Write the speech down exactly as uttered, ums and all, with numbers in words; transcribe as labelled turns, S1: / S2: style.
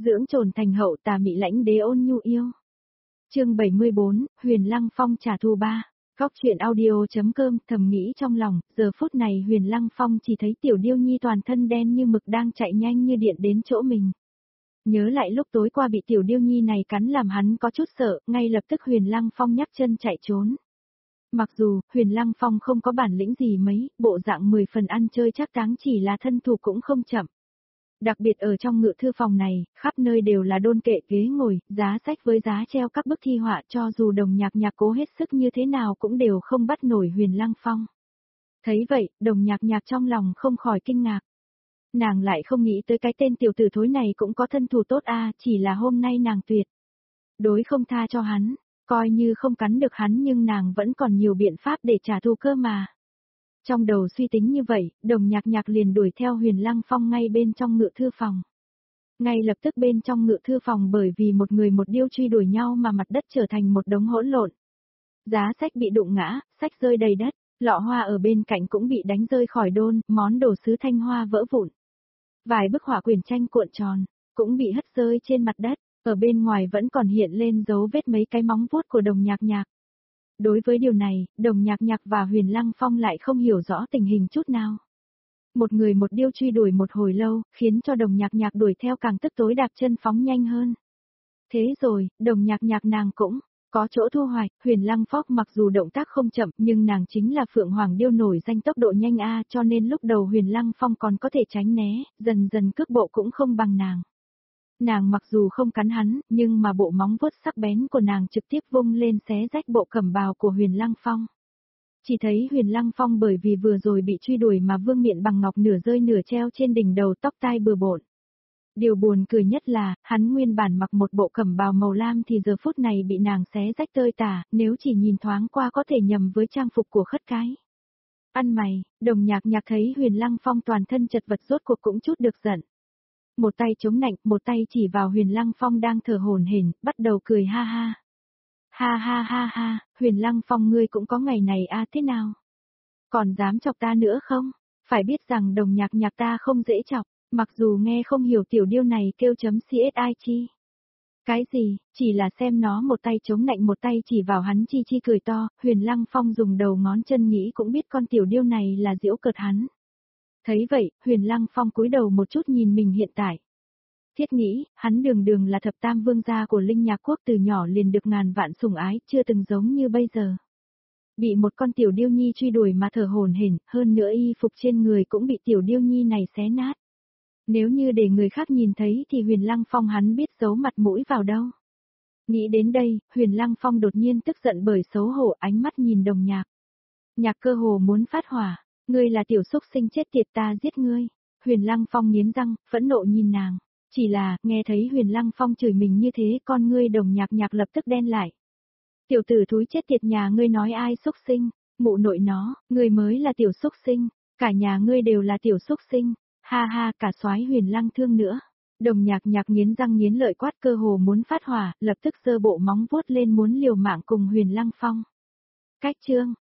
S1: Dưỡng trồn thành hậu tà mị lãnh đế ôn nhu yêu. Chương bảy mươi bốn, Huyền Lăng Phong trả thù ba. Góc chuyện audio.com thầm nghĩ trong lòng, giờ phút này Huyền Lăng Phong chỉ thấy Tiểu Điêu Nhi toàn thân đen như mực đang chạy nhanh như điện đến chỗ mình. Nhớ lại lúc tối qua bị Tiểu Điêu Nhi này cắn làm hắn có chút sợ, ngay lập tức Huyền Lăng Phong nhắc chân chạy trốn. Mặc dù, Huyền Lăng Phong không có bản lĩnh gì mấy, bộ dạng mười phần ăn chơi chắc táng chỉ là thân thủ cũng không chậm. Đặc biệt ở trong ngự thư phòng này, khắp nơi đều là đôn kệ ghế ngồi, giá sách với giá treo các bức thi họa cho dù Đồng Nhạc Nhạc cố hết sức như thế nào cũng đều không bắt nổi Huyền Lăng Phong. Thấy vậy, Đồng Nhạc Nhạc trong lòng không khỏi kinh ngạc. Nàng lại không nghĩ tới cái tên tiểu tử thối này cũng có thân thủ tốt a, chỉ là hôm nay nàng tuyệt đối không tha cho hắn, coi như không cắn được hắn nhưng nàng vẫn còn nhiều biện pháp để trả thù cơ mà. Trong đầu suy tính như vậy, Đồng Nhạc Nhạc liền đuổi theo Huyền Lăng Phong ngay bên trong ngự thư phòng. Ngay lập tức bên trong ngự thư phòng bởi vì một người một điêu truy đuổi nhau mà mặt đất trở thành một đống hỗn lộn. Giá sách bị đụng ngã, sách rơi đầy đất, lọ hoa ở bên cạnh cũng bị đánh rơi khỏi đôn, món đồ sứ thanh hoa vỡ vụn. Vài bức họa quyển tranh cuộn tròn, cũng bị hất rơi trên mặt đất, ở bên ngoài vẫn còn hiện lên dấu vết mấy cái móng vuốt của Đồng Nhạc Nhạc. Đối với điều này, Đồng Nhạc Nhạc và Huyền Lăng Phong lại không hiểu rõ tình hình chút nào. Một người một điêu truy đuổi một hồi lâu, khiến cho Đồng Nhạc Nhạc đuổi theo càng tức tối đạp chân phóng nhanh hơn. Thế rồi, Đồng Nhạc Nhạc nàng cũng có chỗ thu hoạch, Huyền Lăng Phong mặc dù động tác không chậm nhưng nàng chính là Phượng Hoàng điêu nổi danh tốc độ nhanh a, cho nên lúc đầu Huyền Lăng Phong còn có thể tránh né, dần dần cước bộ cũng không bằng nàng. Nàng mặc dù không cắn hắn, nhưng mà bộ móng vuốt sắc bén của nàng trực tiếp vung lên xé rách bộ cẩm bào của Huyền Lăng Phong. Chỉ thấy Huyền Lăng Phong bởi vì vừa rồi bị truy đuổi mà vương miện bằng ngọc nửa rơi nửa treo trên đỉnh đầu, tóc tai bừa bộn. Điều buồn cười nhất là, hắn nguyên bản mặc một bộ cẩm bào màu lam thì giờ phút này bị nàng xé rách tơi tả, nếu chỉ nhìn thoáng qua có thể nhầm với trang phục của khất cái. Ăn mày, Đồng Nhạc Nhạc thấy Huyền Lăng Phong toàn thân chật vật rốt cuộc cũng chút được giận. Một tay chống nạnh, một tay chỉ vào Huyền Lăng Phong đang thở hổn hển, bắt đầu cười ha ha. Ha ha ha ha, Huyền Lăng Phong ngươi cũng có ngày này a, thế nào? Còn dám chọc ta nữa không? Phải biết rằng Đồng Nhạc Nhạc ta không dễ chọc, mặc dù nghe không hiểu tiểu điêu này kêu chấm xì chi. Cái gì, chỉ là xem nó một tay chống nạnh một tay chỉ vào hắn chi chi cười to, Huyền Lăng Phong dùng đầu ngón chân nghĩ cũng biết con tiểu điêu này là giễu cợt hắn. Thấy vậy, Huyền Lăng Phong cúi đầu một chút nhìn mình hiện tại. Thiết nghĩ, hắn đường đường là thập tam vương gia của Linh Nhạc Quốc, từ nhỏ liền được ngàn vạn sủng ái, chưa từng giống như bây giờ. Bị một con tiểu điêu nhi truy đuổi mà thở hổn hển, hơn nữa y phục trên người cũng bị tiểu điêu nhi này xé nát. Nếu như để người khác nhìn thấy thì Huyền Lăng Phong hắn biết giấu mặt mũi vào đâu. Nghĩ đến đây, Huyền Lăng Phong đột nhiên tức giận bởi xấu hổ, ánh mắt nhìn Đồng Nhạc Nhạc cơ hồ muốn phát hỏa. Ngươi là tiểu xúc sinh chết tiệt, ta giết ngươi. Huyền Lăng Phong nghiến răng, phẫn nộ nhìn nàng. Chỉ là, nghe thấy Huyền Lăng Phong chửi mình như thế, con ngươi Đồng Nhạc Nhạc lập tức đen lại. Tiểu tử thúi chết tiệt, nhà ngươi nói ai xúc sinh? Mụ nội nó, ngươi mới là tiểu xúc sinh, cả nhà ngươi đều là tiểu xúc sinh. Ha ha, cả soái Huyền Lăng thương nữa. Đồng Nhạc Nhạc nghiến răng nghiến lợi quát, cơ hồ muốn phát hỏa, lập tức giơ bộ móng vuốt lên muốn liều mạng cùng Huyền Lăng Phong. Cách chương,